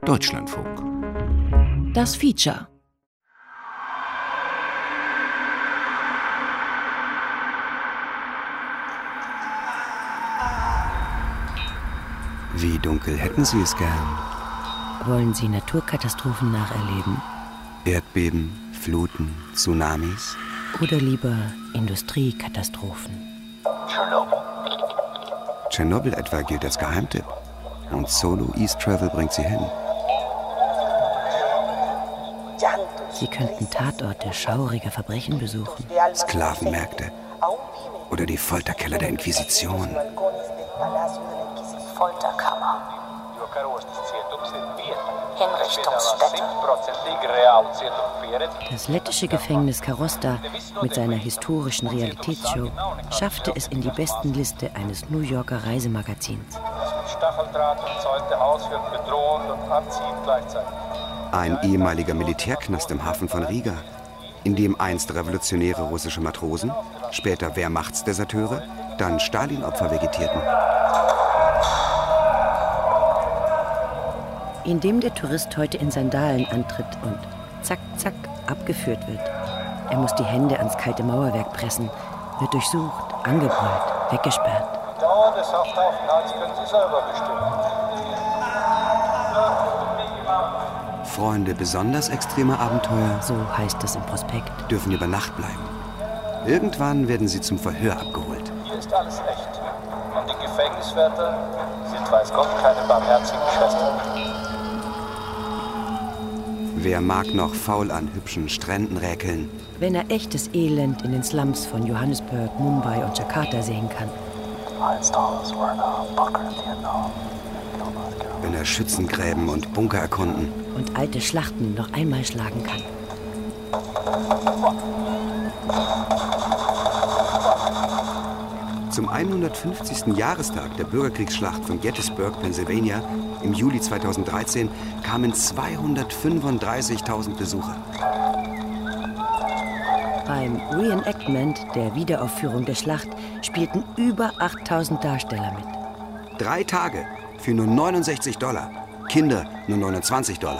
Deutschlandfunk. Das Feature. Wie dunkel hätten Sie es gern? Wollen Sie Naturkatastrophen nacherleben? Erdbeben, Fluten, Tsunamis? Oder lieber Industriekatastrophen? Tschernobyl etwa gilt als Geheimtipp. Und Solo East Travel bringt Sie hin. Sie könnten Tatorte schauriger Verbrechen besuchen. Sklavenmärkte. Oder die Folterkeller der Inquisition. Folterkammer. Hinrichtungsstätte. Das lettische Gefängnis Karosta mit seiner historischen Realitätsshow schaffte es in die Bestenliste eines New Yorker Reisemagazins. Ein ehemaliger Militärknast im Hafen von Riga, in dem einst revolutionäre russische Matrosen, später Wehrmachtsdeserteure, dann Stalin-Opfer vegetierten. In dem der Tourist heute in Sandalen antritt und zack, zack abgeführt wird. Er muss die Hände ans kalte Mauerwerk pressen, wird durchsucht, angebrüllt, weggesperrt. Die Dauer des Haftaufenthalts können Sie selber bestimmen. Freunde besonders extremer Abenteuer, So heißt es im Prospekt. dürfen über Nacht bleiben. Irgendwann werden sie zum Verhör abgeholt. Hier ist alles echt. Und die Gefängniswärter sind, weiß Gott, keine barmherzigen Schwestern. Wer mag noch faul an hübschen Stränden räkeln, Wenn er echtes Elend in den Slums von Johannesburg, Mumbai und Jakarta sehen kann. wenn er Schützengräben und Bunker erkunden, Und alte Schlachten noch einmal schlagen kann. Zum 150. Jahrestag der Bürgerkriegsschlacht von Gettysburg, Pennsylvania, im Juli 2013 kamen 235.000 Besucher. Beim Reenactment der Wiederaufführung der Schlacht spielten über 8.000 Darsteller mit. 3 Tage für nur $69. Kinder nur $29.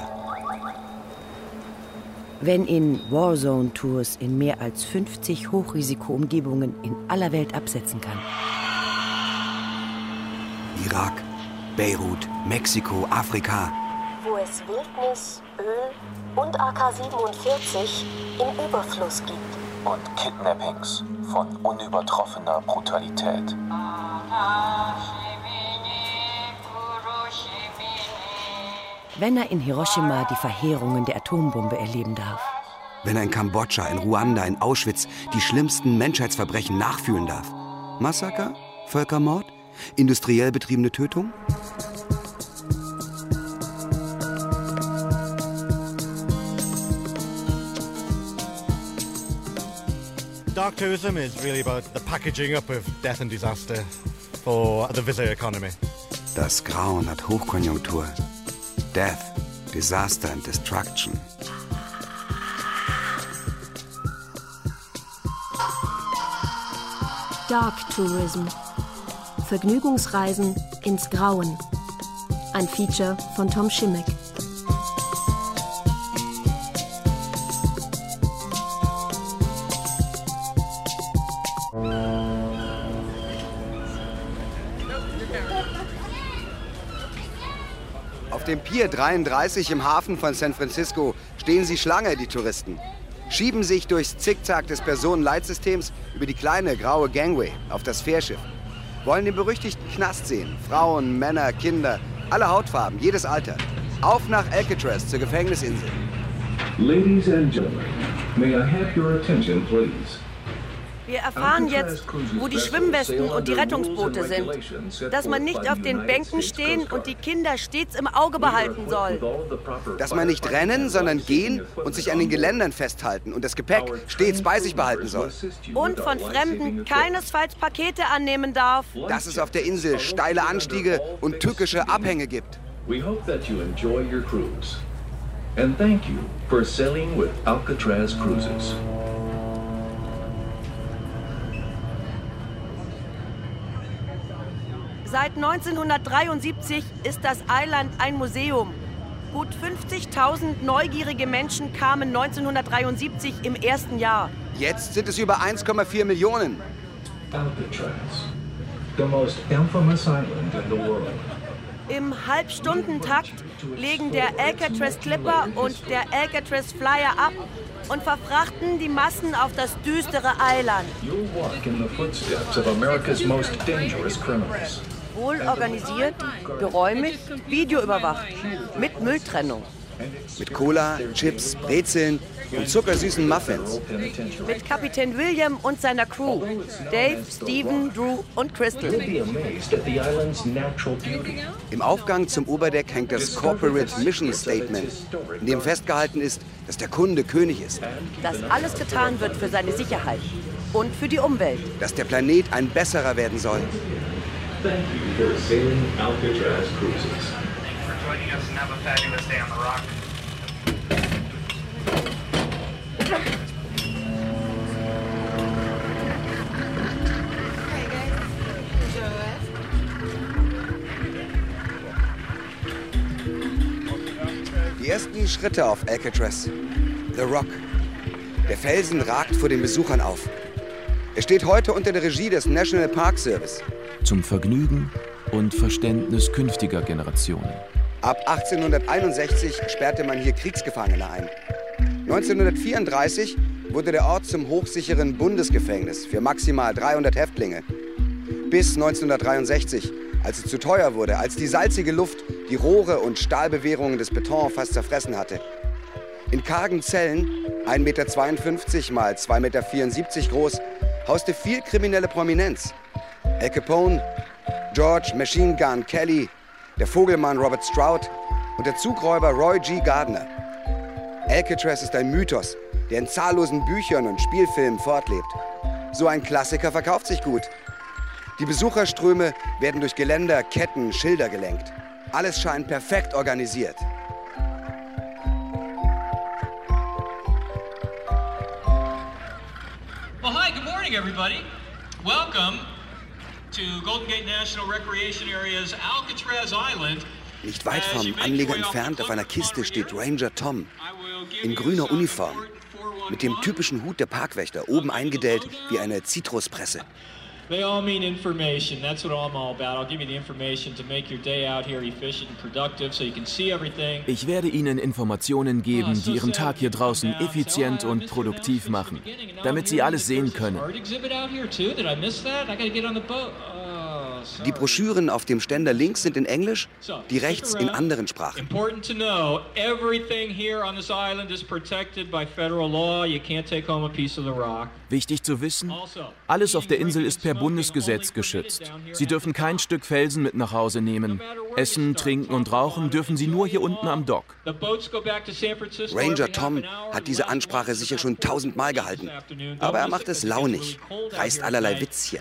Wenn in Warzone-Tours in mehr als 50 Hochrisikoumgebungen in aller Welt absetzen kann. Irak, Beirut, Mexiko, Afrika. Wo es Wildnis, Öl und AK-47 im Überfluss gibt. Und Kidnappings von unübertroffener Brutalität. Wenn er in Hiroshima die Verheerungen der Atombombe erleben darf. Wenn er in Kambodscha, in Ruanda, in Auschwitz die schlimmsten Menschheitsverbrechen nachfühlen darf. Massaker? Völkermord? Industriell betriebene Tötung? Dark tourism is really about the packaging up of death and disaster for the visitor economy. Das Grauen hat Hochkonjunktur. Death, Disaster and Destruction. Dark Tourism. Vergnügungsreisen ins Grauen. Ein Feature von Tom Schimmick. Auf dem Pier 33 im Hafen von San Francisco stehen sie Schlange, die Touristen. Schieben sich durchs Zickzack des Personenleitsystems über die kleine graue Gangway auf das Fährschiff. Wollen den berüchtigten Knast sehen. Frauen, Männer, Kinder, alle Hautfarben, jedes Alter. Auf nach Alcatraz zur Gefängnisinsel. Ladies and gentlemen, may I have your attention, please? Wir erfahren jetzt, wo die Schwimmwesten und die Rettungsboote sind. Dass man nicht auf den Bänken stehen und die Kinder stets im Auge behalten soll. Dass man nicht rennen, sondern gehen und sich an den Geländern festhalten und das Gepäck stets bei sich behalten soll. Und von Fremden keinesfalls Pakete annehmen darf. Dass es auf der Insel steile Anstiege und tückische Abhänge gibt. We hope that you enjoy your cruise. And thank you for sailing with Alcatraz Cruises. Seit 1973 ist das Eiland ein Museum. Gut 50.000 neugierige Menschen kamen 1973 im ersten Jahr. Jetzt sind es über 1,4 Millionen. Alcatraz, the most infamous island in the world. Im Halbstundentakt legen der Alcatraz Clipper und der Alcatraz Flyer ab und verfrachten die Massen auf das düstere Eiland. You'll walk in the footsteps of America's most dangerous criminals. Wohl organisiert, geräumig, videoüberwacht, mit Mülltrennung. Mit Cola, Chips, Brezeln und zuckersüßen Muffins. Mit Kapitän William und seiner Crew. Dave, Steven, Drew und Crystal. Im Aufgang zum Oberdeck hängt das Corporate Mission Statement, in dem festgehalten ist, dass der Kunde König ist. Dass alles getan wird für seine Sicherheit und für die Umwelt. Dass der Planet ein besserer werden soll. Thank you for sailing Alcatraz Cruises. Thanks for joining us and have a fabulous day on the rock. Die ersten Schritte auf Alcatraz. The Rock. Der Felsen ragt vor den Besuchern auf. Er steht heute unter der Regie des National Park Service. Zum Vergnügen und Verständnis künftiger Generationen. Ab 1861 sperrte man hier Kriegsgefangene ein. 1934 wurde der Ort zum hochsicheren Bundesgefängnis für maximal 300 Häftlinge. Bis 1963, als es zu teuer wurde, als die salzige Luft die Rohre und Stahlbewehrungen des Beton fast zerfressen hatte. In kargen Zellen, 1,52 Meter mal 2,74 Meter groß, hauste viel kriminelle Prominenz. Al Capone, George Machine Gun Kelly, der Vogelmann Robert Stroud und der Zugräuber Roy G. Gardner. Alcatraz ist ein Mythos, der in zahllosen Büchern und Spielfilmen fortlebt. So ein Klassiker verkauft sich gut. Die Besucherströme werden durch Geländer, Ketten, Schilder gelenkt. Alles scheint perfekt organisiert. Well, hi, good morning, everybody. Welcome to Golden Gate National Recreation Area's Alcatraz Island. Nicht weit vom Anleger entfernt auf einer Kiste steht Ranger Tom in grüner Uniform mit dem typischen Hut der Parkwächter, oben eingedellt wie eine Zitruspresse. They all mean information. That's what I'm all about. I'll give you the information to make your day out here efficient and productive so you can see everything. Ich werde Ihnen Informationen geben, die Ihren Tag hier draußen effizient und produktiv machen, damit Sie alles sehen können. Die Broschüren auf dem Ständer links sind in Englisch, die rechts in anderen Sprachen. Important to know, everything here on this island is protected by federal law. You can't take home a piece of the rock. Wichtig zu wissen, alles auf der Insel ist per Bundesgesetz geschützt. Sie dürfen kein Stück Felsen mit nach Hause nehmen. Essen, trinken und rauchen dürfen Sie nur hier unten am Dock. Ranger Tom hat diese Ansprache sicher schon 1000-mal gehalten. Aber er macht es launig, reißt allerlei Witzchen.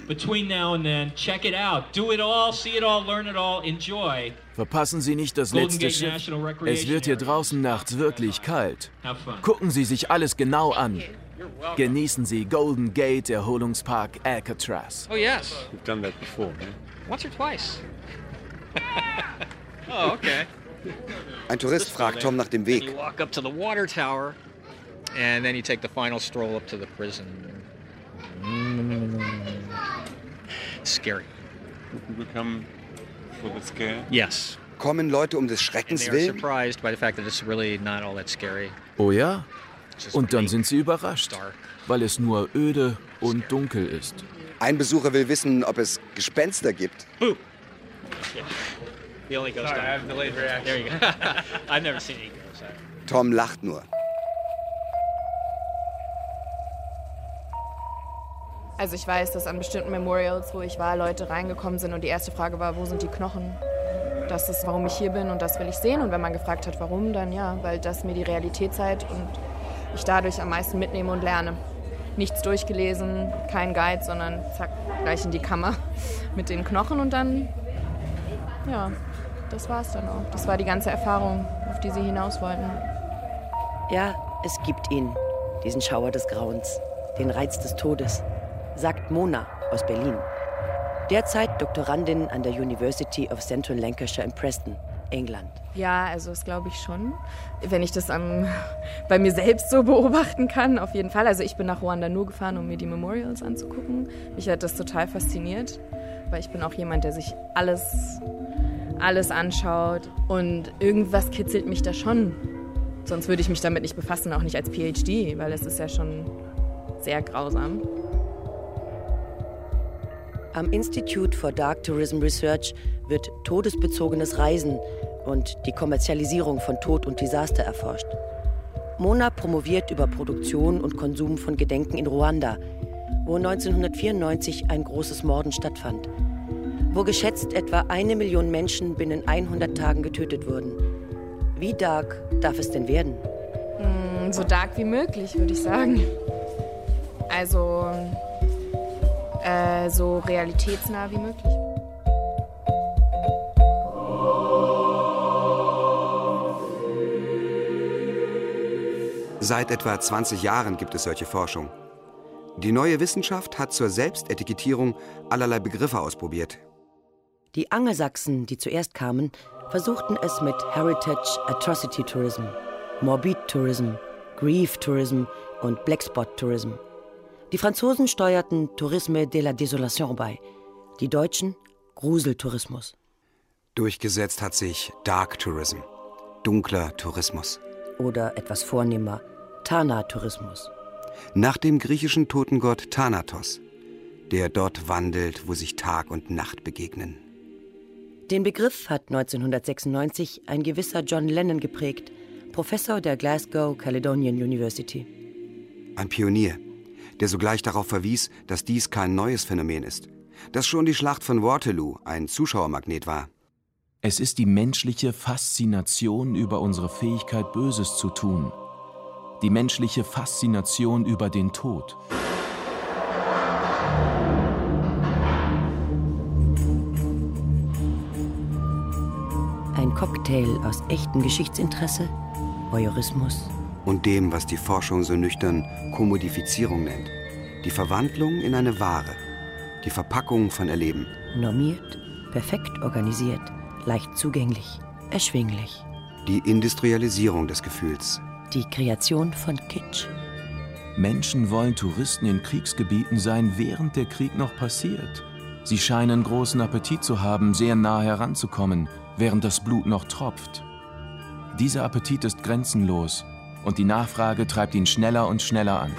Verpassen Sie nicht das letzte Schiff. Es wird hier draußen nachts wirklich kalt. Gucken Sie sich alles genau an. Genießen Sie Golden Gate Erholungspark Alcatraz. Oh yes. We've done that before, man. Once or twice. Oh, okay. Ein Tourist fragt Tom nach dem Weg. You walk up to the water tower and then you take the final stroll up to the prison. Scary. People come for the scare? Yes. Kommen Leute um des Schreckens They are willen? surprised by the fact that it's really not all that scary. Oh ja? Und dann sind sie überrascht, weil es nur öde und dunkel ist. Ein Besucher will wissen, ob es Gespenster gibt. The only ghost. Sorry, I have delayed reaction. There you go. I've never seen any ghosts. Tom lacht nur. Also ich weiß, dass an bestimmten Memorials, wo ich war, Leute reingekommen sind und die erste Frage war, wo sind die Knochen? Das ist, warum ich hier bin und das will ich sehen. Und wenn man gefragt hat, warum, dann ja, weil das mir die Realität zeigt und ich dadurch am meisten mitnehme und lerne. Nichts durchgelesen, kein Guide, sondern zack, gleich in die Kammer mit den Knochen und dann, ja, das war's dann auch. Das war die ganze Erfahrung, auf die sie hinaus wollten. Ja, es gibt ihn, diesen Schauer des Grauens, den Reiz des Todes, sagt Mona aus Berlin. Derzeit Doktorandin an der University of Central Lancashire in Preston. England. Ja, also das glaube ich schon. Wenn ich das bei mir selbst so beobachten kann, auf jeden Fall. Also ich bin nach Ruanda nur gefahren, um mir die Memorials anzugucken. Mich hat das total fasziniert, weil ich bin auch jemand, der sich alles anschaut. Und irgendwas kitzelt mich da schon. Sonst würde ich mich damit nicht befassen, auch nicht als PhD, weil es ist ja schon sehr grausam. Am Institute for Dark Tourism Research wird todesbezogenes Reisen und die Kommerzialisierung von Tod und Desaster erforscht. Mona promoviert über Produktion und Konsum von Gedenken in Ruanda, wo 1994 ein großes Morden stattfand, wo geschätzt etwa 1 Million Menschen binnen 100 Tagen getötet wurden. Wie dark darf es denn werden? So dark wie möglich, würde ich sagen. Also so realitätsnah wie möglich. Seit etwa 20 Jahren gibt es solche Forschung. Die neue Wissenschaft hat zur Selbstetikettierung allerlei Begriffe ausprobiert. Die Angelsachsen, die zuerst kamen, versuchten es mit Heritage Atrocity Tourism, Morbid Tourism, Grief Tourism und Blackspot Tourism. Die Franzosen steuerten Tourisme de la Désolation bei, die Deutschen Gruseltourismus. Durchgesetzt hat sich Dark Tourism, dunkler Tourismus. Oder etwas vornehmer, Thanatourismus. Nach dem griechischen Totengott Thanatos, der dort wandelt, wo sich Tag und Nacht begegnen. Den Begriff hat 1996 ein gewisser John Lennon geprägt, Professor der Glasgow Caledonian University. Ein Pionier, der sogleich darauf verwies, dass dies kein neues Phänomen ist, dass schon die Schlacht von Waterloo ein Zuschauermagnet war. Es ist die menschliche Faszination über unsere Fähigkeit, Böses zu tun. Die menschliche Faszination über den Tod. Ein Cocktail aus echtem Geschichtsinteresse, Voyeurismus und dem, was die Forschung so nüchtern Kommodifizierung nennt. Die Verwandlung in eine Ware, die Verpackung von Erleben. Normiert, perfekt organisiert, leicht zugänglich, erschwinglich. Die Industrialisierung des Gefühls. Die Kreation von Kitsch. Menschen wollen Touristen in Kriegsgebieten sein, während der Krieg noch passiert. Sie scheinen großen Appetit zu haben, sehr nah heranzukommen, während das Blut noch tropft. Dieser Appetit ist grenzenlos und die Nachfrage treibt ihn schneller und schneller an.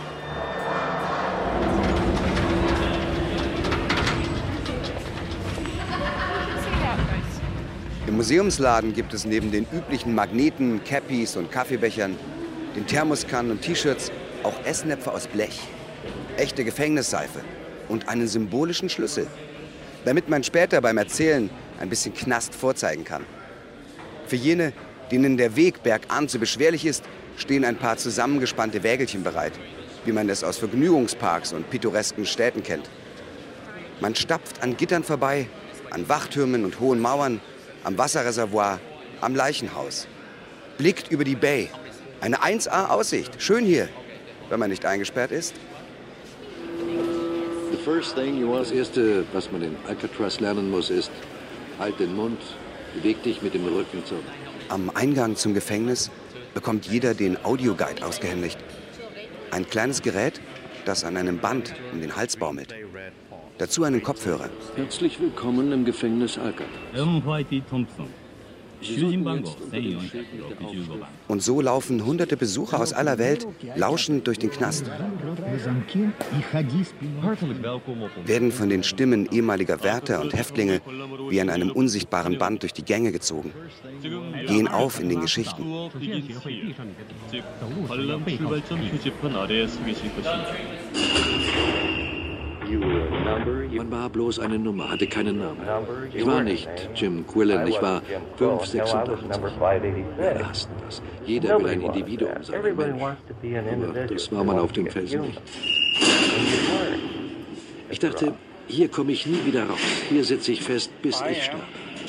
Im Museumsladen gibt es neben den üblichen Magneten, Cappies und Kaffeebechern, den Thermoskannen und T-Shirts auch Essnäpfe aus Blech, echte Gefängnisseife und einen symbolischen Schlüssel, damit man später beim Erzählen ein bisschen Knast vorzeigen kann. Für jene, denen der Weg bergan zu beschwerlich ist, stehen ein paar zusammengespannte Wägelchen bereit, wie man es aus Vergnügungsparks und pittoresken Städten kennt. Man stapft an Gittern vorbei, an Wachtürmen und hohen Mauern, am Wasserreservoir, am Leichenhaus. Blickt über die Bay. Eine 1A-Aussicht. Schön hier, wenn man nicht eingesperrt ist. Das Erste, was man in Alcatraz lernen muss, ist, halt den Mund, beweg dich mit dem Rücken zur Wand. Am Eingang zum Gefängnis bekommt jeder den Audioguide ausgehändigt. Ein kleines Gerät, das an einem Band um den Hals baumelt. Dazu einen Kopfhörer. Herzlich willkommen im Gefängnis Alcatraz. Und so laufen hunderte Besucher aus aller Welt lauschend durch den Knast. Werden von den Stimmen ehemaliger Wärter und Häftlinge wie an einem unsichtbaren Band durch die Gänge gezogen. Gehen auf in den Geschichten. Man war bloß eine Nummer, hatte keinen Namen. Ich war nicht Jim Quillen, ich war 586. Wir hassten das. Jeder will ein Individuum sein. Aber das war man auf dem Felsen nicht. Ich dachte, hier komme ich nie wieder raus. Hier sitze ich fest, bis ich sterbe.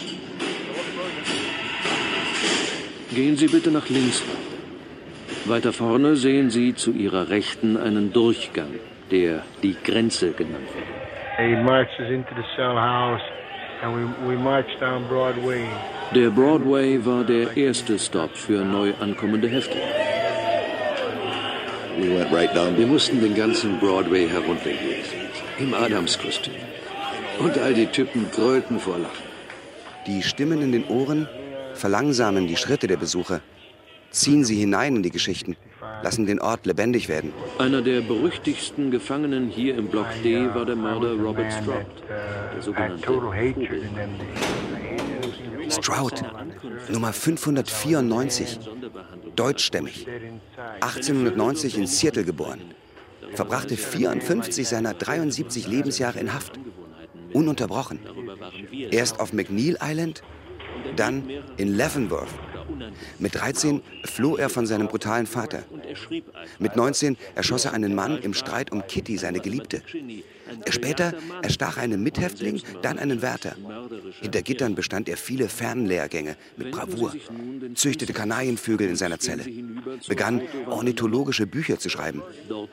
Gehen Sie bitte nach links. Weiter vorne sehen Sie zu Ihrer Rechten einen Durchgang, der die Grenze genannt wird. He marches into the cell house and we march down Broadway Der Broadway war der erste Stopp für neu ankommende Häftlinge. Wir mussten den ganzen Broadway heruntergehen, im Adamskostüm. Und all die Typen grölten vor Lachen. Die Stimmen in den Ohren verlangsamen die Schritte der Besucher, ziehen sie hinein in die Geschichten, lassen den Ort lebendig werden. Einer der berüchtigsten Gefangenen hier im Block D war der Mörder Robert Stroud, der sogenannte Stroud, Nummer 594, deutschstämmig, 1890 in Seattle geboren, verbrachte 54 seiner 73 Lebensjahre in Haft, ununterbrochen. Erst auf McNeil Island, dann in Leavenworth. Mit 13 floh er von seinem brutalen Vater. Mit 19 erschoss er einen Mann im Streit um Kitty, seine Geliebte. Später erstach er einen Mithäftling, dann einen Wärter. Hinter Gittern bestand er viele Fernlehrgänge mit Bravour, züchtete Kanarienvögel in seiner Zelle, begann ornithologische Bücher zu schreiben.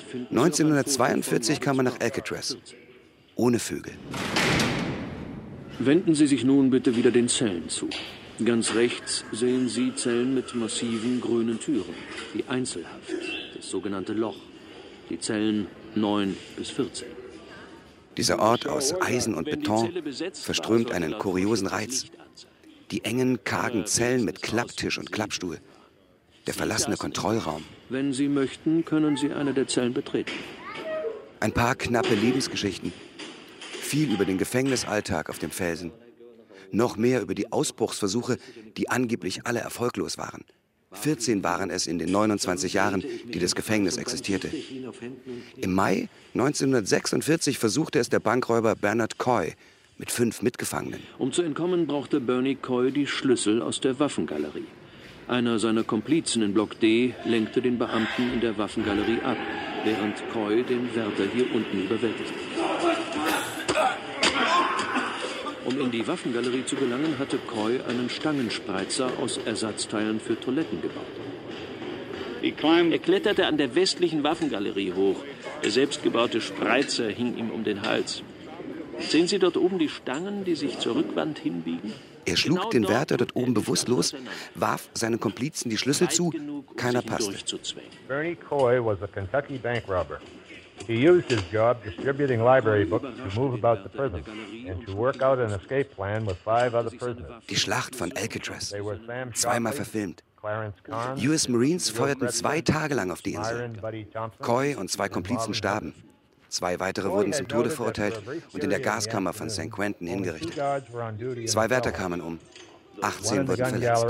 1942 kam er nach Alcatraz, ohne Vögel. Wenden Sie sich nun bitte wieder den Zellen zu. Ganz rechts sehen Sie Zellen mit massiven grünen Türen, die Einzelhaft, das sogenannte Loch, die Zellen 9 bis 14. Dieser Ort aus Eisen und Beton verströmt einen kuriosen Reiz. Die engen, kargen Zellen mit Klapptisch und Klappstuhl. Der verlassene Kontrollraum. Wenn Sie möchten, können Sie eine der Zellen betreten. Ein paar knappe Lebensgeschichten. Viel über den Gefängnisalltag auf dem Felsen. Noch mehr über die Ausbruchsversuche, die angeblich alle erfolglos waren. 14 waren es in den 29 Jahren, die das Gefängnis existierte. Im Mai 1946 versuchte es der Bankräuber Bernard Coy mit 5 Mitgefangenen. Um zu entkommen, brauchte Bernie Coy die Schlüssel aus der Waffengalerie. Einer seiner Komplizen in Block D lenkte den Beamten in der Waffengalerie ab, während Coy den Wärter hier unten überwältigte. Um in die Waffengalerie zu gelangen, hatte Coy einen Stangenspreizer aus Ersatzteilen für Toiletten gebaut. Er kletterte an der westlichen Waffengalerie hoch. Der selbstgebaute Spreizer hing ihm um den Hals. Sehen Sie dort oben die Stangen, die sich zur Rückwand hinbiegen? Er schlug den Wärter dort oben bewusstlos, warf seinen Komplizen die Schlüssel zu, keiner passte. Bernie Coy was a Kentucky bank robber. He used his job distributing library books to move about the prison and to work out an escape plan with 5 other prisoners. Die Schlacht von Alcatraz, zweimal verfilmt. US Marines feuerten 2 Tage lang auf die Insel. Coy und 2 Komplizen starben. 2 weitere wurden zum Tode verurteilt und in der Gaskammer von St. Quentin hingerichtet. 2 Wärter kamen um, 18 wurden verletzt.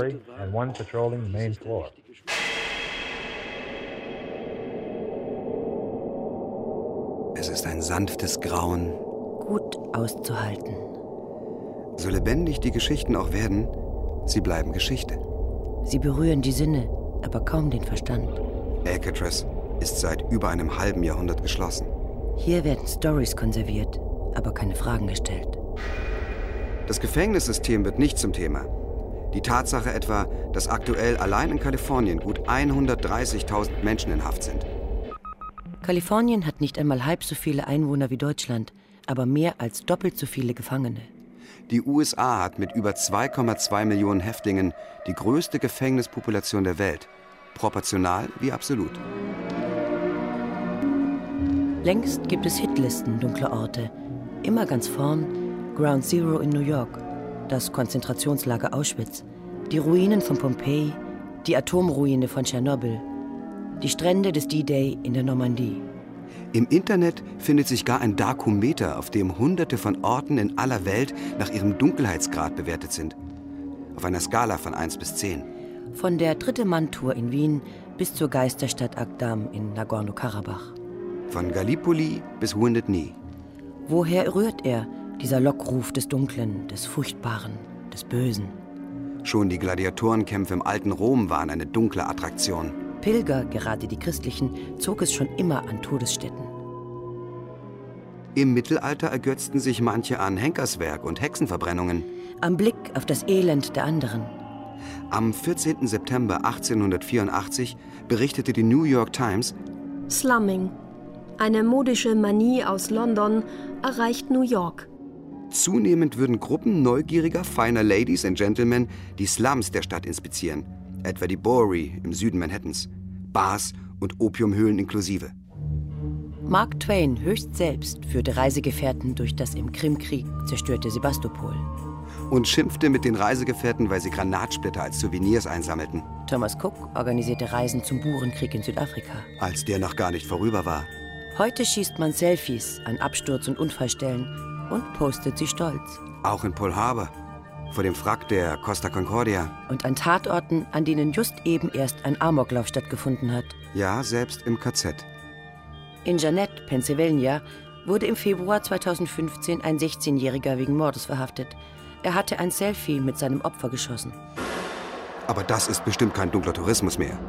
Es ist ein sanftes Grauen. Gut auszuhalten. So lebendig die Geschichten auch werden, sie bleiben Geschichte. Sie berühren die Sinne, aber kaum den Verstand. Alcatraz ist seit über einem halben Jahrhundert geschlossen. Hier werden Storys konserviert, aber keine Fragen gestellt. Das Gefängnissystem wird nicht zum Thema. Die Tatsache etwa, dass aktuell allein in Kalifornien gut 130.000 Menschen in Haft sind. Kalifornien hat nicht einmal halb so viele Einwohner wie Deutschland, aber mehr als doppelt so viele Gefangene. Die USA hat mit über 2,2 Millionen Häftlingen die größte Gefängnispopulation der Welt. Proportional wie absolut. Längst gibt es Hitlisten dunkler Orte. Immer ganz vorn Ground Zero in New York, das Konzentrationslager Auschwitz, die Ruinen von Pompeji, die Atomruine von Tschernobyl, die Strände des D-Day in der Normandie. Im Internet findet sich gar ein Darkometer, auf dem Hunderte von Orten in aller Welt nach ihrem Dunkelheitsgrad bewertet sind. Auf einer Skala von 1 bis 10. Von der 3. Mann-Tour in Wien bis zur Geisterstadt Agdam in Nagorno-Karabach. Von Gallipoli bis Wounded Knee. Woher rührt er, dieser Lockruf des Dunklen, des Furchtbaren, des Bösen? Schon die Gladiatorenkämpfe im alten Rom waren eine dunkle Attraktion. Pilger, gerade die christlichen, zog es schon immer an Todesstätten. Im Mittelalter ergötzten sich manche an Henkerswerk und Hexenverbrennungen. Am Blick auf das Elend der anderen. Am 14. September 1884 berichtete die New York Times: Slumming. Eine modische Manie aus London erreicht New York. Zunehmend würden Gruppen neugieriger, feiner Ladies and Gentlemen die Slums der Stadt inspizieren, etwa die Bowery im Süden Manhattans, Bars und Opiumhöhlen inklusive. Mark Twain höchst selbst führte Reisegefährten durch das im Krimkrieg zerstörte Sebastopol. Und schimpfte mit den Reisegefährten, weil sie Granatsplitter als Souvenirs einsammelten. Thomas Cook organisierte Reisen zum Burenkrieg in Südafrika. Als der noch gar nicht vorüber war. Heute schießt man Selfies an Absturz- und Unfallstellen und postet sie stolz. Auch in Pearl Harbor, vor dem Wrack der Costa Concordia. Und an Tatorten, an denen just eben erst ein Amoklauf stattgefunden hat. Ja, selbst im KZ. In Jeannette, Pennsylvania, wurde im Februar 2015 ein 16-Jähriger wegen Mordes verhaftet. Er hatte ein Selfie mit seinem Opfer geschossen. Aber das ist bestimmt kein dunkler Tourismus mehr.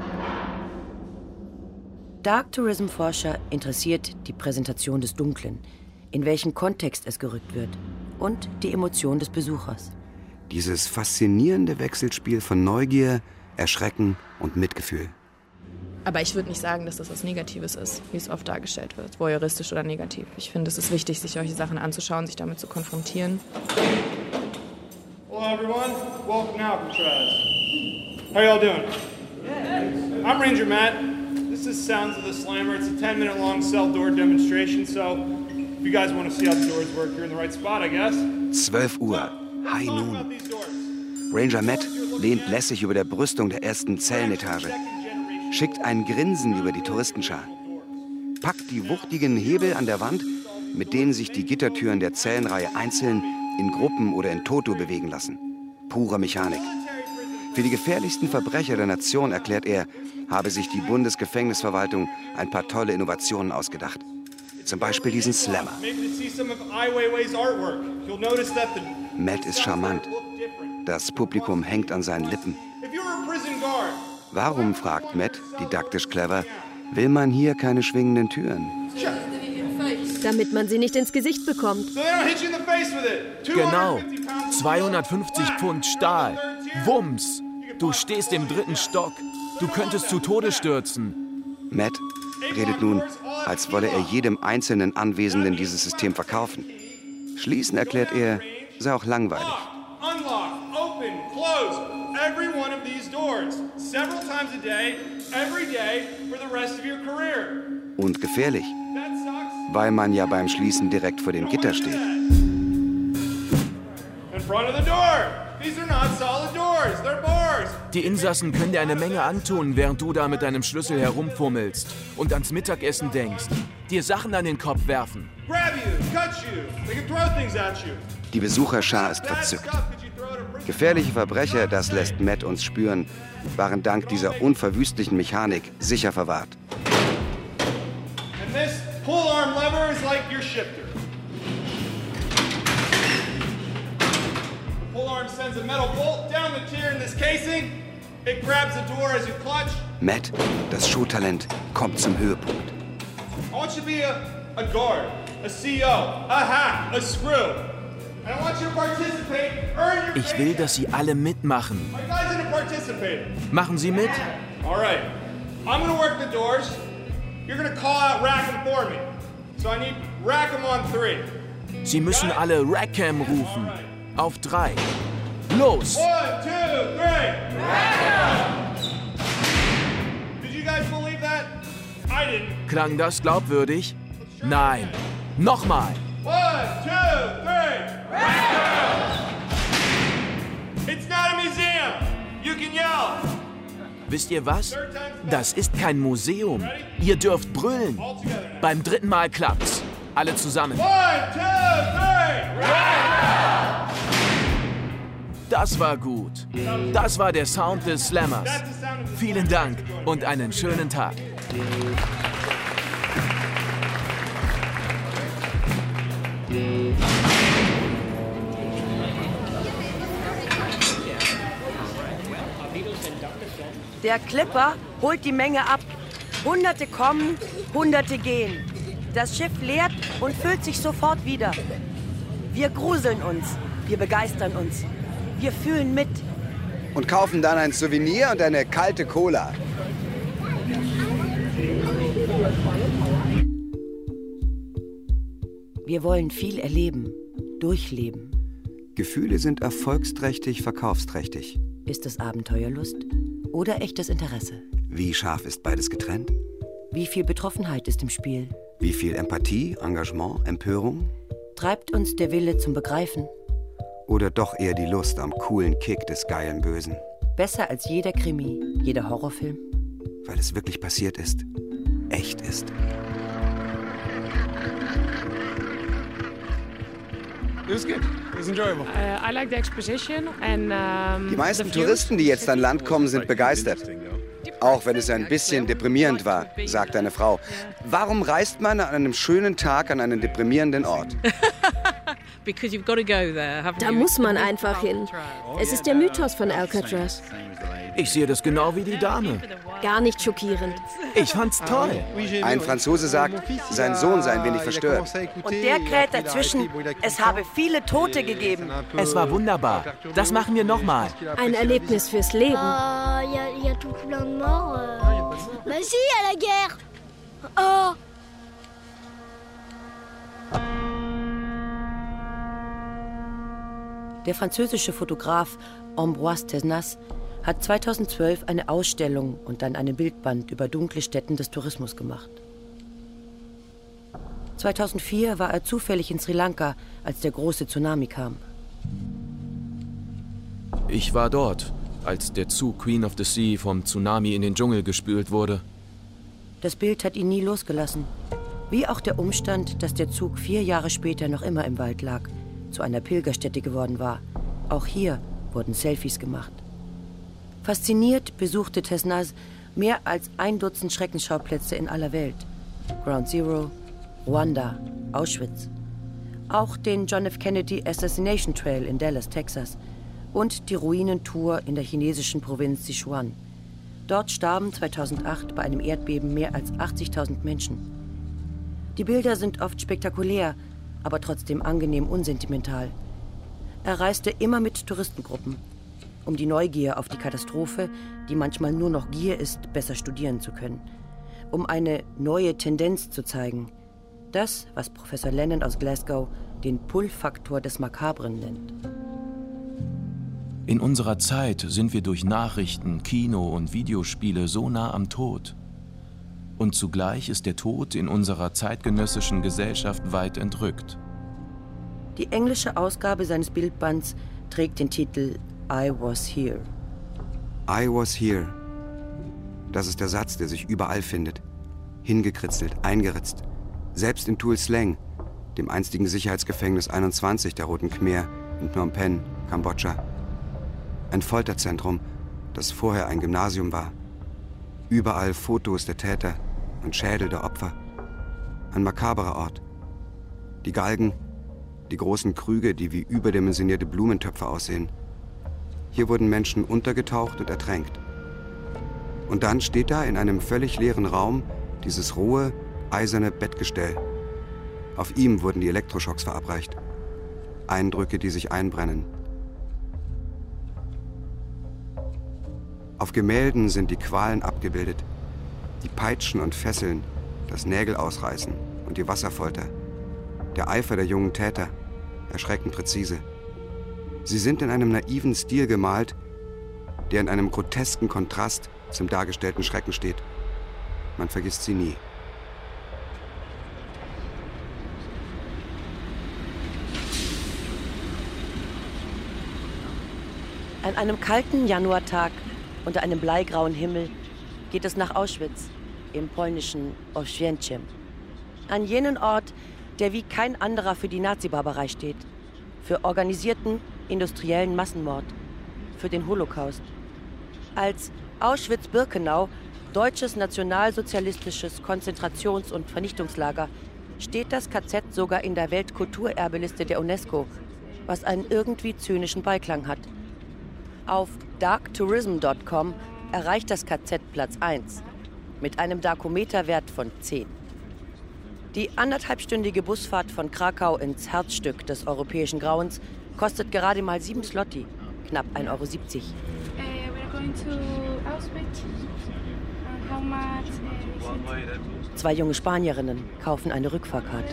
Dark Tourism-Forscher interessiert die Präsentation des Dunklen, in welchem Kontext es gerückt wird und die Emotion des Besuchers. Dieses faszinierende Wechselspiel von Neugier, Erschrecken und Mitgefühl. Aber ich würde nicht sagen, dass das was Negatives ist, wie es oft dargestellt wird, voyeuristisch oder negativ. Ich finde, es ist wichtig, sich solche Sachen anzuschauen, sich damit zu konfrontieren. Hello everyone, welcome to Alcatraz. How y'all doing? I'm Ranger Matt. This is Sounds of the Slammer. It's a 10-minute long cell door demonstration, so if you guys want to see how the doors work, you're in the right spot, I guess. 12 Uhr, High Noon. Ranger Matt lehnt lässig über der Brüstung der ersten Zellenetage, schickt ein Grinsen über die Touristenschar, packt die wuchtigen Hebel an der Wand, mit denen sich die Gittertüren der Zellenreihe einzeln in Gruppen oder in Toto bewegen lassen. Pure Mechanik. Für die gefährlichsten Verbrecher der Nation, erklärt er, habe sich die Bundesgefängnisverwaltung ein paar tolle Innovationen ausgedacht. Zum Beispiel diesen Slammer. Matt ist charmant. Das Publikum hängt an seinen Lippen. Warum, fragt Matt, didaktisch clever, will man hier keine schwingenden Türen? Damit man sie nicht ins Gesicht bekommt. Genau. 250 Pfund Stahl. Wumms. Du stehst im 3. Stock. Du könntest zu Tode stürzen. Matt redet nun, als wolle er jedem einzelnen Anwesenden dieses System verkaufen. Schließen, erklärt er, sei auch langweilig. Every one of these doors, several times a day, every day for the rest of your career. Und gefährlich, weil man ja beim Schließen direkt vor dem Gitter steht. In front of the door. These are not solid doors, they're bars. Die Insassen können dir eine Menge antun, während du da mit deinem Schlüssel herumfummelst und ans Mittagessen denkst, dir Sachen an den Kopf werfen. Grab you, cut you, they can throw things at you. Die Besucherschar ist verzückt. Gefährliche Verbrecher, das lässt Matt uns spüren, waren dank dieser unverwüstlichen Mechanik sicher verwahrt. And this pull-arm lever is like your shifter. The pull-arm sends a metal bolt down the tier in this casing. It grabs the door as you clutch. Matt, das Showtalent, kommt zum Höhepunkt. I want you to be a guard, a CO, a hack, a screw. Ich will, dass Sie alle mitmachen. Machen Sie mit? Sie müssen alle Rackham rufen. Auf 3. Los! 1, 2, 3. Klang das glaubwürdig? Nein. Nochmal. 1, 2, 3. It's not a museum. You can yell. Wisst ihr was? Das ist kein Museum. Ihr dürft brüllen. Beim 3. Mal klappt's. Alle zusammen. 1, 2, 3. Das war gut. Das war der Sound des Slammers. Vielen Dank und einen schönen Tag. Der Clipper holt die Menge ab. Hunderte kommen, Hunderte gehen. Das Schiff leert und füllt sich sofort wieder. Wir gruseln uns, wir begeistern uns, wir fühlen mit. Und kaufen dann ein Souvenir und eine kalte Cola. Wir wollen viel erleben. durchleben. Gefühle sind erfolgsträchtig, verkaufsträchtig. Ist es Abenteuerlust oder echtes Interesse? Wie scharf ist beides getrennt? Wie viel Betroffenheit ist im Spiel? Wie viel Empathie, Engagement, Empörung? Treibt uns der Wille zum Begreifen? Oder doch eher die Lust am coolen Kick des geilen Bösen? Besser als jeder Krimi, jeder Horrorfilm? Weil es wirklich passiert ist. Echt ist. It was good. It was enjoyable. I like the exposition and die meisten Touristen, die jetzt an Land kommen, sind begeistert. Auch wenn es ein bisschen deprimierend war, sagt eine Frau. Warum reist man an einem schönen Tag an einen deprimierenden Ort? Da muss man einfach hin. Es ist der Mythos von Alcatraz. Ich sehe das genau wie die Dame. Gar nicht schockierend. Ich fand's toll. Ein Franzose sagt, sein Sohn sei ein wenig verstört. Und der kräht dazwischen, es habe viele Tote gegeben. Es war wunderbar. Das machen wir nochmal. Ein Erlebnis fürs Leben. Y a tout plein de morts. Mais si, y a la guerre. Oh. Der französische Fotograf Ambroise Tesnas hat 2012 eine Ausstellung und dann einen Bildband über dunkle Stätten des Tourismus gemacht. 2004 war er zufällig in Sri Lanka, als der große Tsunami kam. Ich war dort, als der Zug Queen of the Sea vom Tsunami in den Dschungel gespült wurde. Das Bild hat ihn nie losgelassen. Wie auch der Umstand, dass der Zug 4 Jahre später noch immer im Wald lag, zu einer Pilgerstätte geworden war. Auch hier wurden Selfies gemacht. Fasziniert besuchte Tesnas mehr als 1 Dutzend Schreckensschauplätze in aller Welt. Ground Zero, Ruanda, Auschwitz. Auch den John F. Kennedy Assassination Trail in Dallas, Texas. Und die Ruinentour in der chinesischen Provinz Sichuan. Dort starben 2008 bei einem Erdbeben mehr als 80.000 Menschen. Die Bilder sind oft spektakulär, aber trotzdem angenehm unsentimental. Er reiste immer mit Touristengruppen, um die Neugier auf die Katastrophe, die manchmal nur noch Gier ist, besser studieren zu können. Um eine neue Tendenz zu zeigen. Das, was Professor Lennon aus Glasgow den Pull-Faktor des Makabren nennt. In unserer Zeit sind wir durch Nachrichten, Kino und Videospiele so nah am Tod. Und zugleich ist der Tod in unserer zeitgenössischen Gesellschaft weit entrückt. Die englische Ausgabe seines Bildbands trägt den Titel I Was Here. I was here. Das ist der Satz, der sich überall findet. Hingekritzelt, eingeritzt. Selbst in Tuol Sleng, dem einstigen Sicherheitsgefängnis 21 der Roten Khmer in Phnom Penh, Kambodscha. Ein Folterzentrum, das vorher ein Gymnasium war. Überall Fotos der Täter und Schädel der Opfer. Ein makaberer Ort. Die Galgen, die großen Krüge, die wie überdimensionierte Blumentöpfe aussehen. Hier wurden Menschen untergetaucht und ertränkt. Und dann steht da in einem völlig leeren Raum dieses rohe, eiserne Bettgestell. Auf ihm wurden die Elektroschocks verabreicht. Eindrücke, die sich einbrennen. Auf Gemälden sind die Qualen abgebildet. Die Peitschen und Fesseln, das Nägel ausreißen und die Wasserfolter. Der Eifer der jungen Täter, erschreckend präzise. Sie sind in einem naiven Stil gemalt, der in einem grotesken Kontrast zum dargestellten Schrecken steht. Man vergisst sie nie. An einem kalten Januartag unter einem bleigrauen Himmel geht es nach Auschwitz, im polnischen Oświęcim. An jenen Ort, der wie kein anderer für die Nazi-Barbarei steht. Für organisierten, industriellen Massenmord. Für den Holocaust. Als Auschwitz-Birkenau, deutsches nationalsozialistisches Konzentrations- und Vernichtungslager, steht das KZ sogar in der Weltkulturerbeliste der UNESCO, was einen irgendwie zynischen Beiklang hat. Auf darktourism.com erreicht das KZ Platz 1 mit einem Darkometerwert von 10. Die 1,5-stündige Busfahrt von Krakau ins Herzstück des europäischen Grauens kostet gerade mal 7 Zloty, knapp 1,70 €. We're going to Auschwitz. How much 2 junge Spanierinnen kaufen eine Rückfahrkarte.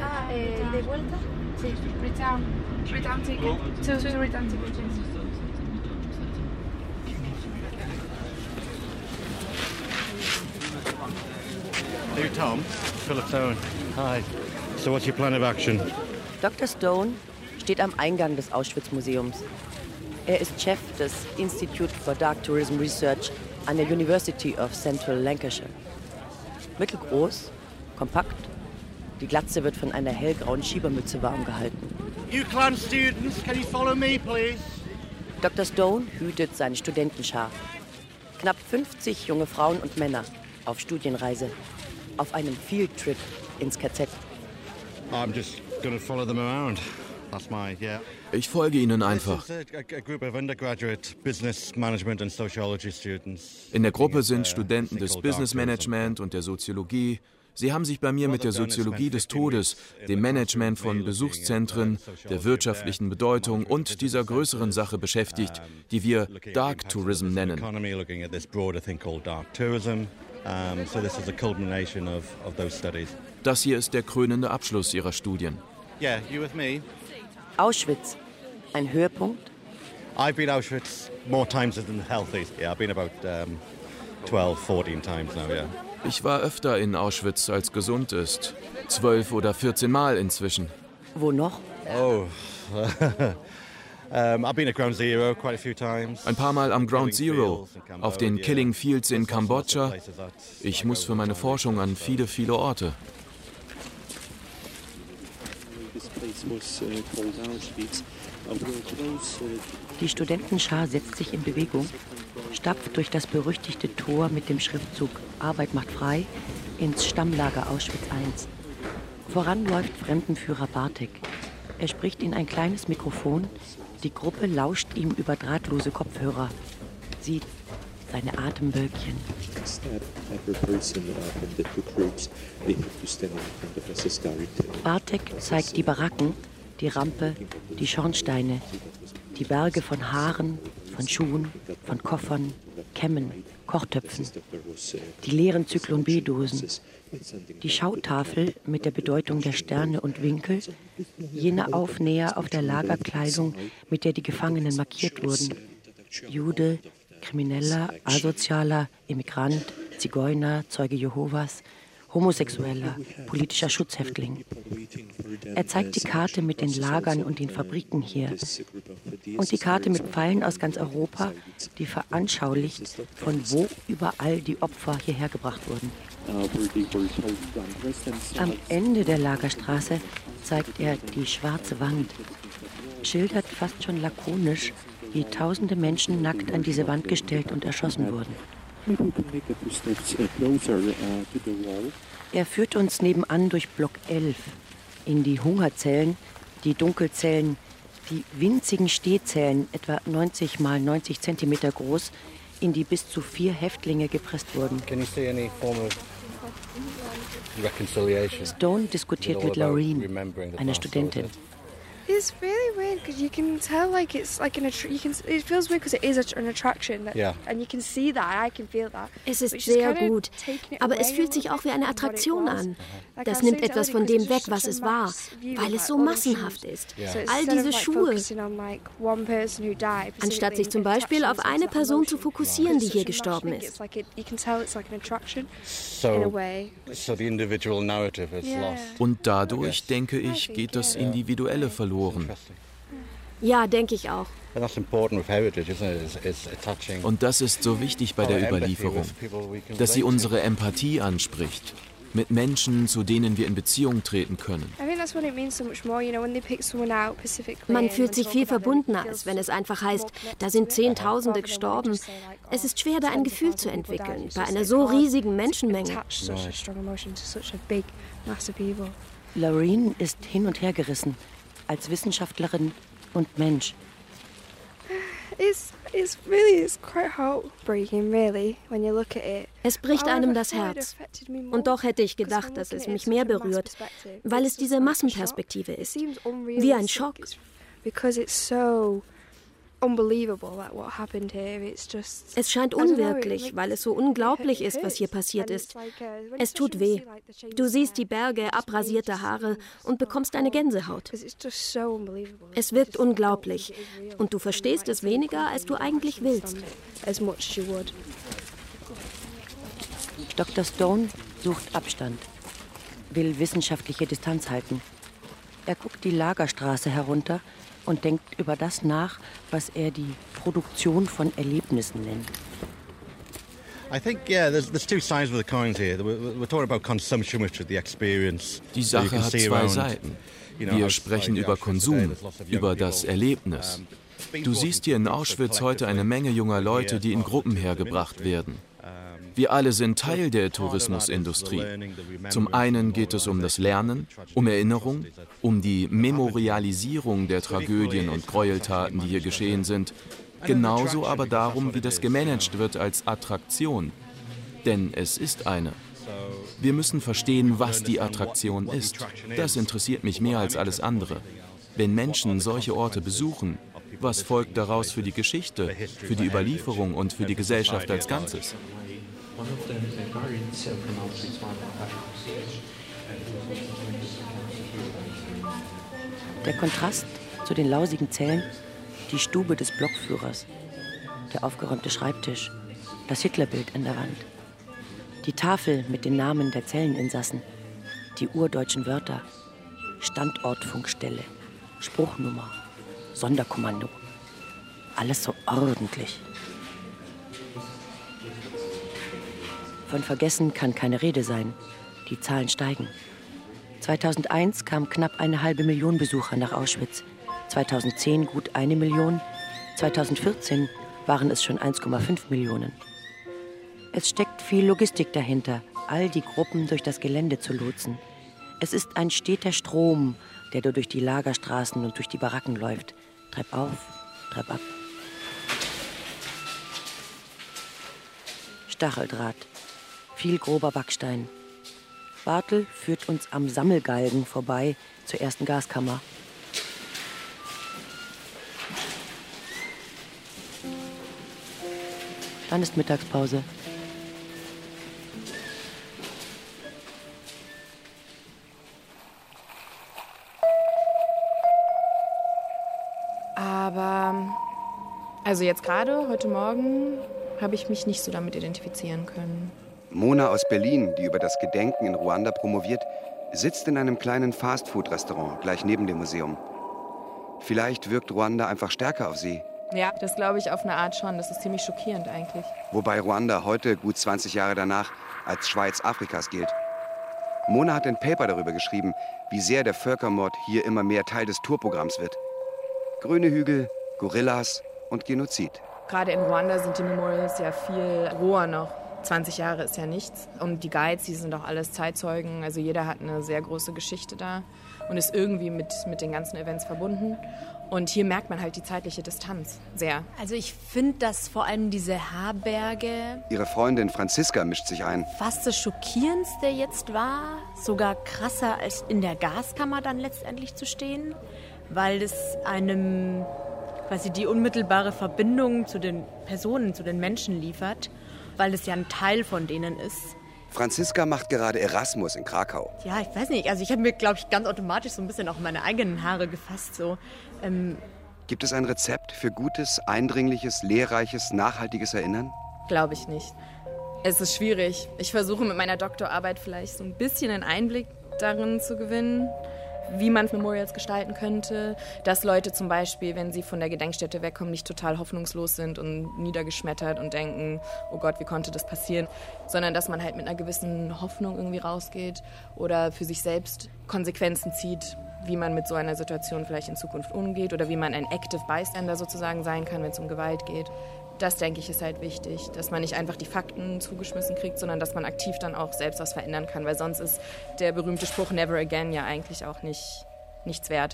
Hey Tom, Philip Stone. Hi. So what's your plan of action? Dr. Stone steht am Eingang des Auschwitz-Museums. Er ist Chef des Institute for Dark Tourism Research an der University of Central Lancashire. Mittelgroß, kompakt, die Glatze wird von einer hellgrauen Schiebermütze warm gehalten. UCLan students, can you follow me, please? Dr. Stone hütet seine Studentenschar. Knapp 50 junge Frauen und Männer auf Studienreise, auf einem Fieldtrip ins KZ. I'm just gonna follow them around. That's my, yeah. Ich folge ihnen einfach. In der Gruppe sind Studenten des Business Management und der Soziologie. Sie haben sich bei mir mit der Soziologie des Todes, dem Management von Besuchszentren, der wirtschaftlichen Bedeutung und dieser größeren Sache beschäftigt, die wir Dark Tourism nennen. Das hier ist der krönende Abschluss ihrer Studien. Auschwitz, ein Höhepunkt? I've been Auschwitz more times than healthy. Yeah, I've been about 12, 14 times now, yeah. Ich war öfter in Auschwitz, als gesund ist. 12 oder 14 Mal inzwischen. Wo noch? Oh, I've been at Ground Zero quite a few times. Ein paar Mal am Ground Zero, auf den Killing Fields in Kambodscha. Ich muss für meine Forschung an viele, viele Orte. Die Studentenschar setzt sich in Bewegung, stapft durch das berüchtigte Tor mit dem Schriftzug Arbeit macht frei ins Stammlager Auschwitz I. Voran läuft Fremdenführer Bartek. Er spricht in ein kleines Mikrofon. Die Gruppe lauscht ihm über drahtlose Kopfhörer, sieht seine Atemwölkchen. Bartek zeigt die Baracken, die Rampe, die Schornsteine, die Berge von Haaren, von Schuhen, von Koffern, Kämmen, Kochtöpfen, die leeren Zyklon B-Dosen, die Schautafel mit der Bedeutung der Sterne und Winkel, jene Aufnäher auf der Lagerkleidung, mit der die Gefangenen markiert wurden. Jude, Krimineller, Asozialer, Immigrant, Zigeuner, Zeuge Jehovas, Homosexueller, politischer Schutzhäftling. Er zeigt die Karte mit den Lagern und den Fabriken hier. Und die Karte mit Pfeilen aus ganz Europa, die veranschaulicht, von wo überall die Opfer hierher gebracht wurden. Am Ende der Lagerstraße zeigt er die schwarze Wand, schildert fast schon lakonisch, wie tausende Menschen nackt an diese Wand gestellt und erschossen wurden. Er führt uns nebenan durch Block 11 in die Hungerzellen, die Dunkelzellen, die winzigen Stehzellen, etwa 90 mal 90 Zentimeter groß, in die bis zu 4 Häftlinge gepresst wurden. Stone diskutiert mit Laureen, einer Studentin. It's really weird because you can tell like it's like it feels weird because it is an attraction and you can see that, I can feel that. Es ist sehr gut, aber es fühlt sich auch wie eine Attraktion an. Das nimmt etwas von dem weg, was es war, weil es so massenhaft ist. All diese Schuhe. Anstatt sich zum Beispiel auf eine Person zu fokussieren, die hier gestorben ist. Und dadurch, denke ich, geht das Individuelle verloren. Ja, denke ich auch. Und das ist so wichtig bei der Überlieferung, dass sie unsere Empathie anspricht. Mit Menschen, zu denen wir in Beziehung treten können. Man fühlt sich viel verbundener, als wenn es einfach heißt, da sind Zehntausende gestorben. Es ist schwer, da ein Gefühl zu entwickeln, bei einer so riesigen Menschenmenge. Laureen ist hin und her gerissen, als Wissenschaftlerin und Mensch. Es bricht einem das Herz. Und doch hätte ich gedacht, dass es mich mehr berührt, weil es diese Massenperspektive ist. Wie ein Schock. Es scheint unwirklich, weil es so unglaublich ist, was hier passiert ist. Es tut weh. Du siehst die Berge abrasierter Haare und bekommst eine Gänsehaut. Es wirkt unglaublich und du verstehst es weniger, als du eigentlich willst. Dr. Stone sucht Abstand, will wissenschaftliche Distanz halten. Er guckt die Lagerstraße herunter und denkt über das nach, was er die Produktion von Erlebnissen nennt. I think, yeah, there's two sides of the coins here. We're talking about consumption, which is the experience. Die Sache hat zwei Seiten. Wir sprechen über Konsum, über das Erlebnis. Du siehst hier in Auschwitz heute eine Menge junger Leute, die in Gruppen hergebracht werden. Wir alle sind Teil der Tourismusindustrie. Zum einen geht es um das Lernen, um Erinnerung, um die Memorialisierung der Tragödien und Gräueltaten, die hier geschehen sind. Genauso aber darum, wie das gemanagt wird als Attraktion. Denn es ist eine. Wir müssen verstehen, was die Attraktion ist. Das interessiert mich mehr als alles andere. Wenn Menschen solche Orte besuchen, was folgt daraus für die Geschichte, für die Überlieferung und für die Gesellschaft als Ganzes? Der Kontrast zu den lausigen Zellen, die Stube des Blockführers, der aufgeräumte Schreibtisch, das Hitlerbild an der Wand, die Tafel mit den Namen der Zelleninsassen, die urdeutschen Wörter, Standortfunkstelle, Spruchnummer, Sonderkommando. Alles so ordentlich. Von Vergessen kann keine Rede sein. Die Zahlen steigen. 2001 kamen knapp 1,5 Million Besucher nach Auschwitz. 2010 gut 1 Million. 2014 waren es schon 1,5 Millionen. Es steckt viel Logistik dahinter, all die Gruppen durch das Gelände zu lotsen. Es ist ein steter Strom, der durch die Lagerstraßen und durch die Baracken läuft. Treib auf, treib ab. Stacheldraht. Viel grober Backstein. Bartel führt uns am Sammelgalgen vorbei zur ersten Gaskammer. Dann ist Mittagspause. Aber, also jetzt gerade, heute Morgen, habe ich mich nicht so damit identifizieren können. Mona aus Berlin, die über das Gedenken in Ruanda promoviert, sitzt in einem kleinen Fastfood-Restaurant gleich neben dem Museum. Vielleicht wirkt Ruanda einfach stärker auf sie. Ja, das glaube ich auf eine Art schon. Das ist ziemlich schockierend eigentlich. Wobei Ruanda heute, gut 20 Jahre danach, als Schweiz Afrikas gilt. Mona hat ein Paper darüber geschrieben, wie sehr der Völkermord hier immer mehr Teil des Tourprogramms wird. Grüne Hügel, Gorillas und Genozid. Gerade in Ruanda sind die Memorials ja viel roher noch. 20 Jahre ist ja nichts. Und die Guides, die sind auch alles Zeitzeugen. Also jeder hat eine sehr große Geschichte da und ist irgendwie mit den ganzen Events verbunden. Und hier merkt man halt die zeitliche Distanz sehr. Also ich finde, dass vor allem diese Herberge... Ihre Freundin Franziska mischt sich ein. ...fast das Schockierendste jetzt war. Sogar krasser als in der Gaskammer dann letztendlich zu stehen. Weil es einem quasi die unmittelbare Verbindung zu den Personen, zu den Menschen liefert. Weil es ja ein Teil von denen ist. Franziska macht gerade Erasmus in Krakau. Ja, ich weiß nicht. Also ich habe mir, glaube ich, ganz automatisch so ein bisschen auch meine eigenen Haare gefasst. So. Gibt es ein Rezept für gutes, eindringliches, lehrreiches, nachhaltiges Erinnern? Glaube ich nicht. Es ist schwierig. Ich versuche mit meiner Doktorarbeit vielleicht so ein bisschen einen Einblick darin zu gewinnen, wie man Memorials gestalten könnte, dass Leute zum Beispiel, wenn sie von der Gedenkstätte wegkommen, nicht total hoffnungslos sind und niedergeschmettert und denken, oh Gott, wie konnte das passieren, sondern dass man halt mit einer gewissen Hoffnung irgendwie rausgeht oder für sich selbst Konsequenzen zieht, wie man mit so einer Situation vielleicht in Zukunft umgeht oder wie man ein Active Bystander sozusagen sein kann, wenn es um Gewalt geht. Das, denke ich, ist halt wichtig, dass man nicht einfach die Fakten zugeschmissen kriegt, sondern dass man aktiv dann auch selbst was verändern kann, weil sonst ist der berühmte Spruch Never Again ja eigentlich auch nichts wert.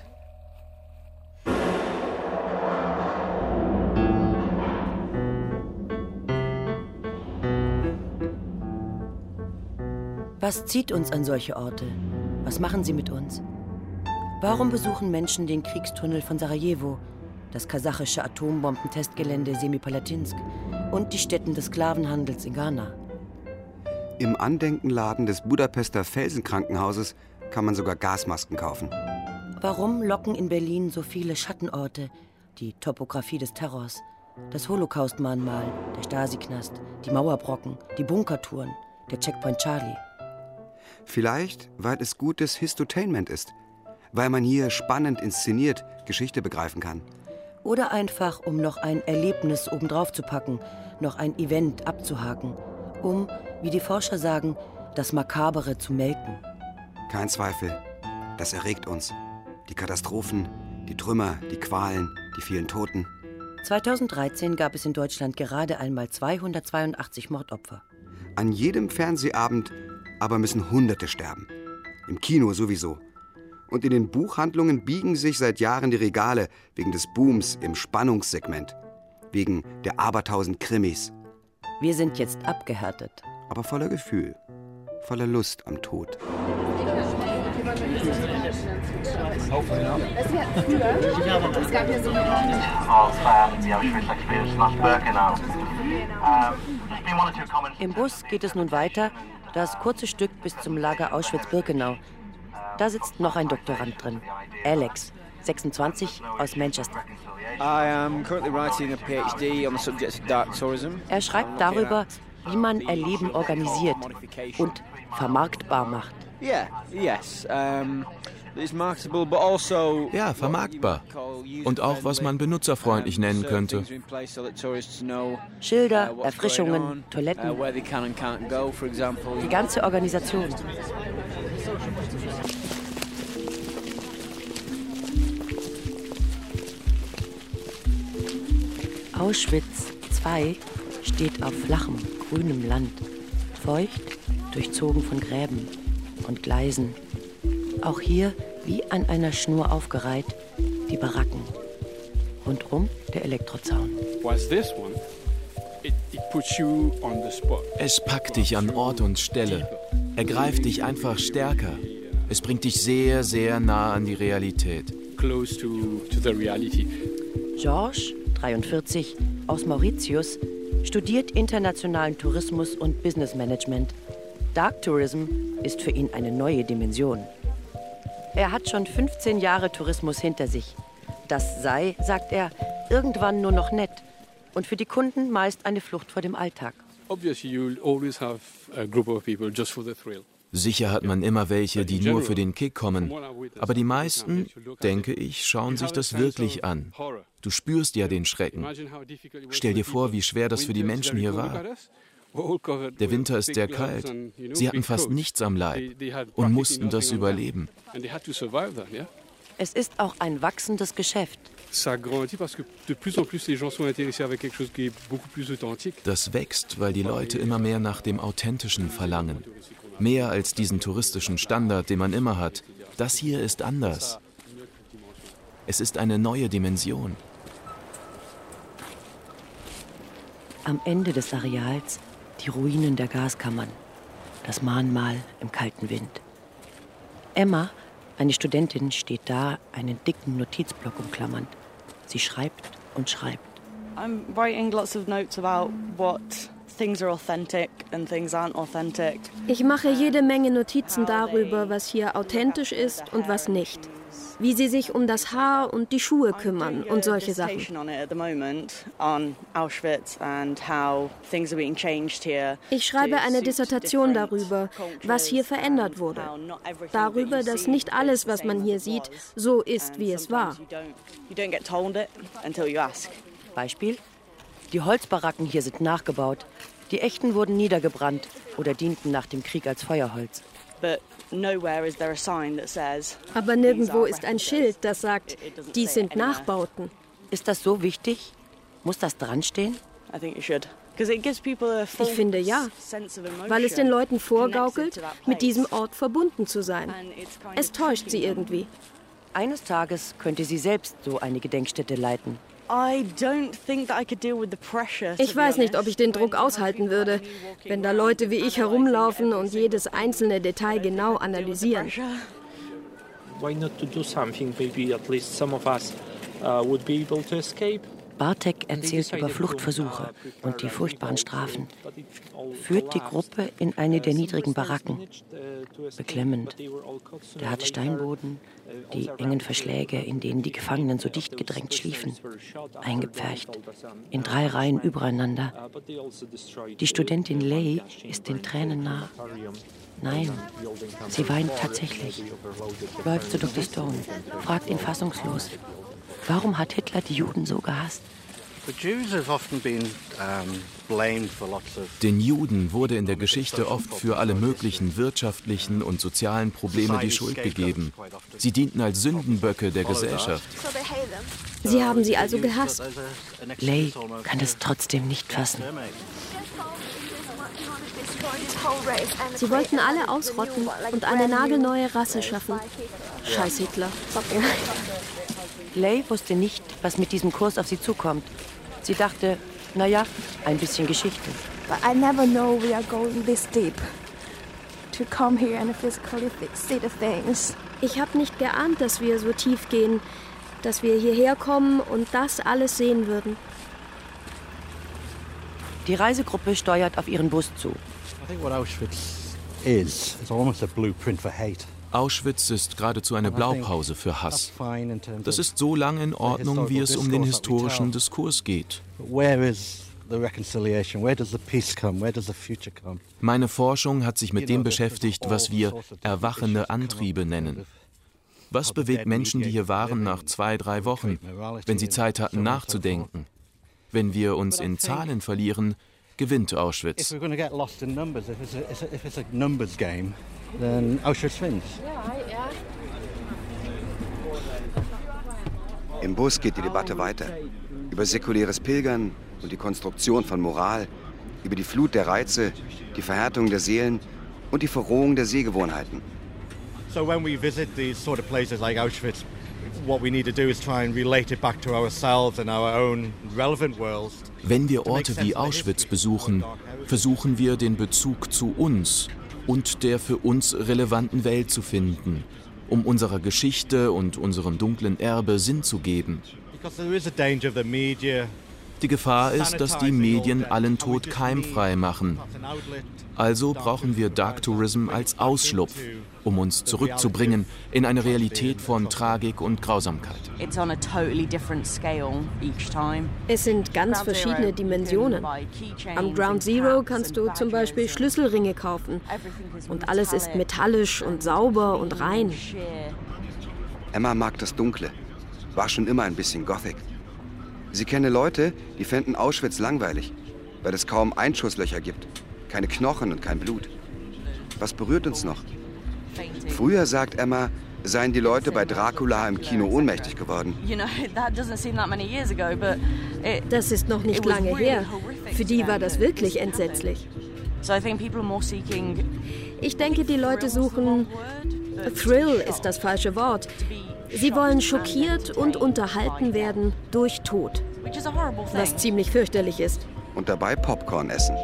Was zieht uns an solche Orte? Was machen sie mit uns? Warum besuchen Menschen den Kriegstunnel von Sarajevo, das kasachische Atombombentestgelände Semipalatinsk und die Stätten des Sklavenhandels in Ghana. Im Andenkenladen des Budapester Felsenkrankenhauses kann man sogar Gasmasken kaufen. Warum locken in Berlin so viele Schattenorte? Die Topografie des Terrors, das Holocaust-Mahnmal, der Stasi-Knast, die Mauerbrocken, die Bunkertouren, der Checkpoint Charlie. Vielleicht, weil es gutes Histotainment ist. Weil man hier spannend inszeniert Geschichte begreifen kann. Oder einfach, um noch ein Erlebnis obendrauf zu packen, noch ein Event abzuhaken, um, wie die Forscher sagen, das Makabere zu melken. Kein Zweifel, das erregt uns. Die Katastrophen, die Trümmer, die Qualen, die vielen Toten. 2013 gab es in Deutschland gerade einmal 282 Mordopfer. An jedem Fernsehabend aber müssen Hunderte sterben. Im Kino sowieso. Und in den Buchhandlungen biegen sich seit Jahren die Regale wegen des Booms im Spannungssegment. Wegen der abertausend Krimis. Wir sind jetzt abgehärtet. Aber voller Gefühl. Voller Lust am Tod. Im Bus geht es nun weiter, das kurze Stück bis zum Lager Auschwitz-Birkenau. Da sitzt noch ein Doktorand drin, Alex, 26, aus Manchester. Er schreibt darüber, wie man Erleben organisiert und vermarktbar macht. Ja, vermarktbar. Und auch, was man benutzerfreundlich nennen könnte. Schilder, Erfrischungen, Toiletten. Die ganze Organisation. Auschwitz II steht auf flachem, grünem Land. Feucht, durchzogen von Gräben und Gleisen. Auch hier, wie an einer Schnur aufgereiht, die Baracken. Rundrum der Elektrozaun. Es packt dich an Ort und Stelle. Ergreift dich einfach stärker. Es bringt dich sehr, sehr nah an die Realität. Georges, 43, aus Mauritius, studiert internationalen Tourismus und Business Management. Dark Tourism ist für ihn eine neue Dimension. Er hat schon 15 Jahre Tourismus hinter sich. Das sei, sagt er, irgendwann nur noch nett und für die Kunden meist eine Flucht vor dem Alltag. Sicher hat man immer welche, die nur für den Kick kommen. Aber die meisten, denke ich, schauen sich das wirklich an. Du spürst ja den Schrecken. Stell dir vor, wie schwer das für die Menschen hier war. Der Winter ist sehr kalt. Sie hatten fast nichts am Leib und mussten das überleben. Es ist auch ein wachsendes Geschäft. Das wächst, weil die Leute immer mehr nach dem Authentischen verlangen. Mehr als diesen touristischen Standard, den man immer hat. Das hier ist anders. Es ist eine neue Dimension. Am Ende des Areals die Ruinen der Gaskammern. Das Mahnmal im kalten Wind. Emma, eine Studentin, steht da, einen dicken Notizblock umklammernd. Sie schreibt und schreibt. I'm writing lots of notes about what things are authentic and things aren't authentic. Ich mache jede Menge Notizen darüber, was hier authentisch ist und was nicht. Wie sie sich um das Haar und die Schuhe kümmern und solche Sachen. Ich schreibe eine Dissertation darüber, was hier verändert wurde. Darüber, dass nicht alles, was man hier sieht, so ist, wie es war. Beispiel: Die Holzbaracken hier sind nachgebaut. Die echten wurden niedergebrannt oder dienten nach dem Krieg als Feuerholz. Aber nirgendwo ist ein Schild, das sagt, dies sind Nachbauten. Ist das so wichtig? Muss das dranstehen? Ich finde ja, weil es den Leuten vorgaukelt, mit diesem Ort verbunden zu sein. Es täuscht sie irgendwie. Eines Tages könnte sie selbst so eine Gedenkstätte leiten. Ich weiß nicht, ob ich den Druck aushalten würde, wenn da Leute wie ich herumlaufen und jedes einzelne Detail genau analysieren. Why not to do something? Maybe at least some of us would be able to escape. Bartek erzählt über Fluchtversuche und die furchtbaren Strafen, führt die Gruppe in eine der niedrigen Baracken. Beklemmend. Der harte Steinboden, die engen Verschläge, in denen die Gefangenen so dicht gedrängt schliefen, eingepfercht, in 3 Reihen übereinander. Die Studentin Lei ist den Tränen nah. Nein, sie weint tatsächlich, läuft zu Dr. Stone, fragt ihn fassungslos. Warum hat Hitler die Juden so gehasst? Den Juden wurde in der Geschichte oft für alle möglichen wirtschaftlichen und sozialen Probleme die Schuld gegeben. Sie dienten als Sündenböcke der Gesellschaft. Sie haben sie also gehasst. Lei kann es trotzdem nicht fassen. Sie wollten alle ausrotten und eine nagelneue Rasse schaffen. Scheiß Hitler. Lei wusste nicht, was mit diesem Kurs auf sie zukommt. Sie dachte, naja, ein bisschen Geschichte. But I never know we are going this deep. To come here and physically see the things. Ich habe nicht geahnt, dass wir so tief gehen, dass wir hierher kommen und das alles sehen würden. Die Reisegruppe steuert auf ihren Bus zu. I think what Auschwitz is almost a blueprint for hate. Auschwitz ist geradezu eine Blaupause für Hass. Das ist so lange in Ordnung, wie es um den historischen Diskurs geht. Meine Forschung hat sich mit dem beschäftigt, was wir erwachende Antriebe nennen. Was bewegt Menschen, die hier waren, nach 2, 3 Wochen, wenn sie Zeit hatten nachzudenken? Wenn wir uns in Zahlen verlieren, gewinnt Auschwitz. Then Auschwitz wins. Im Bus geht die Debatte weiter. Über säkuläres Pilgern und die Konstruktion von Moral, über die Flut der Reize, die Verhärtung der Seelen und die Verrohung der Sehgewohnheiten. So when we visit these sort of places like Auschwitz, what we need to do is try and relate it back to ourselves and our own relevant worlds. Wenn wir Orte wie Auschwitz besuchen, versuchen wir den Bezug zu uns und der für uns relevanten Welt zu finden, um unserer Geschichte und unserem dunklen Erbe Sinn zu geben. Die Gefahr ist, dass die Medien allen Tod keimfrei machen. Also brauchen wir Dark Tourism als Ausschlupf, um uns zurückzubringen in eine Realität von Tragik und Grausamkeit. Es sind ganz verschiedene Dimensionen. Am Ground Zero kannst du zum Beispiel Schlüsselringe kaufen. Und alles ist metallisch und sauber und rein. Emma mag das Dunkle, war schon immer ein bisschen Gothic. Sie kenne Leute, die fänden Auschwitz langweilig, weil es kaum Einschusslöcher gibt, keine Knochen und kein Blut. Was berührt uns noch? Früher, sagt Emma, seien die Leute bei Dracula im Kino ohnmächtig geworden. Das ist noch nicht lange her. Für die war das wirklich entsetzlich. Ich denke, die Leute suchen... Thrill ist das falsche Wort. Sie wollen schockiert und unterhalten werden durch Tod, was ziemlich fürchterlich ist. Und dabei Popcorn essen.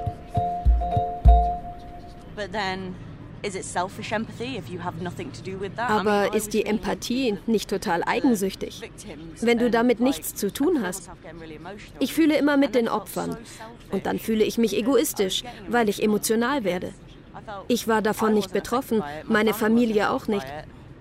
Aber ist die Empathie nicht total eigensüchtig, wenn du damit nichts zu tun hast? Ich fühle immer mit den Opfern und dann fühle ich mich egoistisch, weil ich emotional werde. Ich war davon nicht betroffen, meine Familie auch nicht.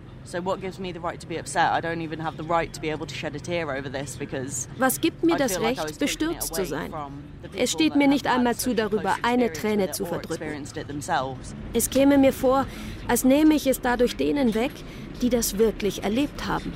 Was gibt mir das Recht, bestürzt zu sein? Es steht mir nicht einmal zu, darüber eine Träne zu verdrücken. Es käme mir vor, als nehme ich es dadurch denen weg, die das wirklich erlebt haben.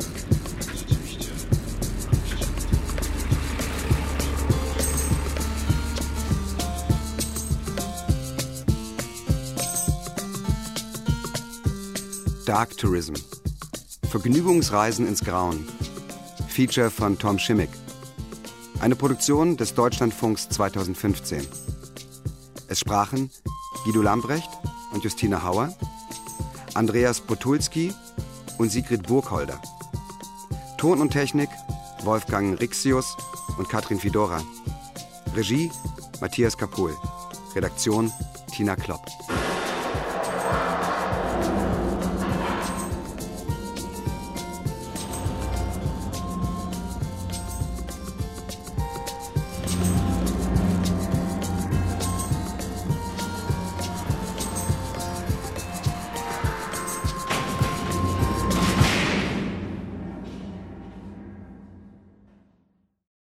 Dark Tourism. Vergnügungsreisen ins Grauen. Feature von Tom Schimmick. Eine Produktion des Deutschlandfunks 2015. Es sprachen Guido Lambrecht und Justina Hauer, Andreas Potulski und Sigrid Burgholder. Ton und Technik Wolfgang Rixius und Katrin Fidora. Regie Matthias Kapohl. Redaktion Tina Klopp.